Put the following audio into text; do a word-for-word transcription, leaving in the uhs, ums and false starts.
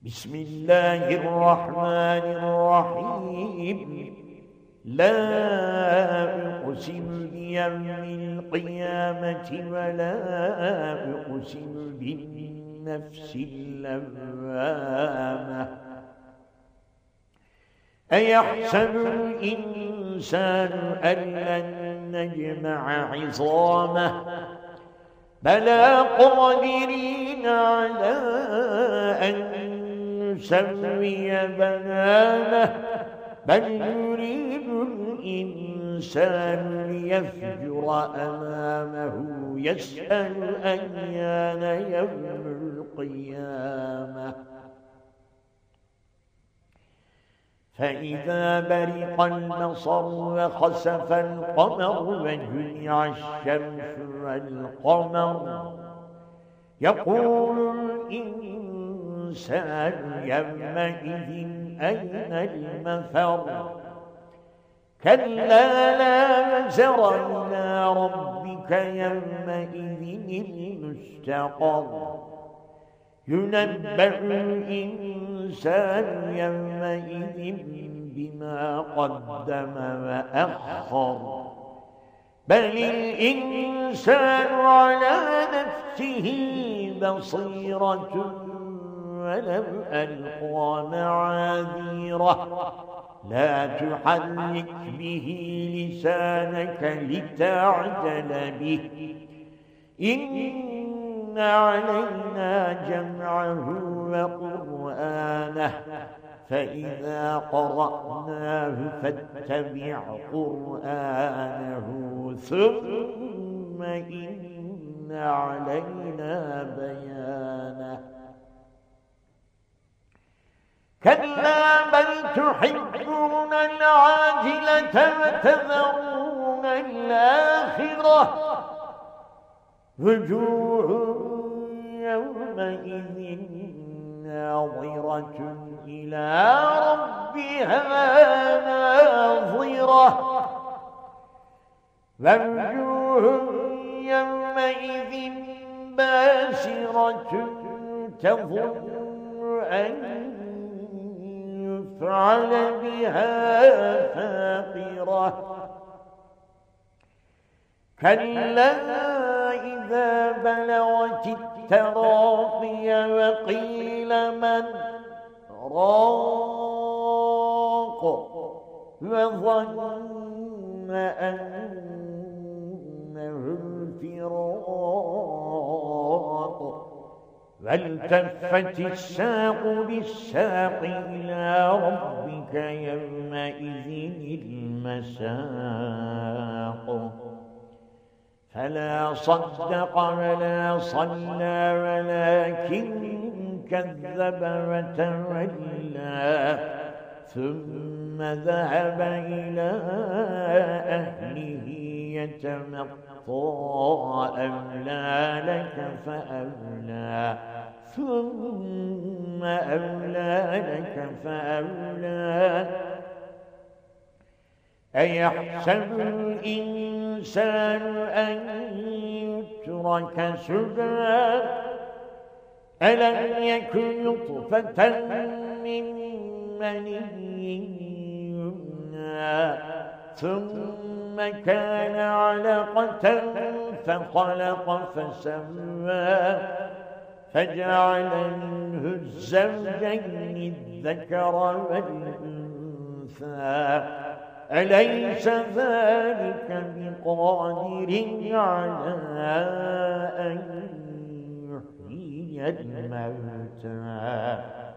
بسم الله الرحمن الرحيم. لا أقسم بيوم القيامة ولا أقسم بالنفس اللوامة. أيحسب الإنسان أن لن نجمع عظامه بلى قادرين على أن نسوي بنانه بل يريد الإنسان ليفجر أمامه يسأل أيان يوم القيامة. فإذا برق البصر وخسف القمر وجمع الشمس والقمر يقول الإنسان يومئذ أين المفر. كلا لا وزر إلى ربك يومئذ المستقر. ينبأ الإنسان يومئذ بما قدم وأخر. بل الإنسان على نفسه بصيرة ولو ألقى معاذيره. لا تحرك به لسانك لتعجل به. إن علينا جمعه وقرآنه فإذا قرأناه فاتبع قرآنه ثم إن علينا بيانه. كلا بل تحبون العاجلة وتذرون الآخرة. وجوه يومئذ ناظرة إلى ربها ناظرة. ووجوه يومئذ باسرة تظن أن يفعل بها فاقرة. كلا إذا بلغت التراقي وقيل من راق وظن أنه الفراق. والتفت الساق بالساق إلى ربك يومئذ المساق. فلا صدق ولا صلى ولكن كذب وتولى ثم ذهب إلى أهله يتمطى. أولى لك فأولى ثم أولى لك فأولى. أيحسب الإنسان أن يترك سدى ألم يكن نطفة من مني يمنى ثم كان علقة فخلق فسوى فجعل منه الزوجين الذكر والأنثى. أليس ذلك بقادر على أن يحيي الموتى.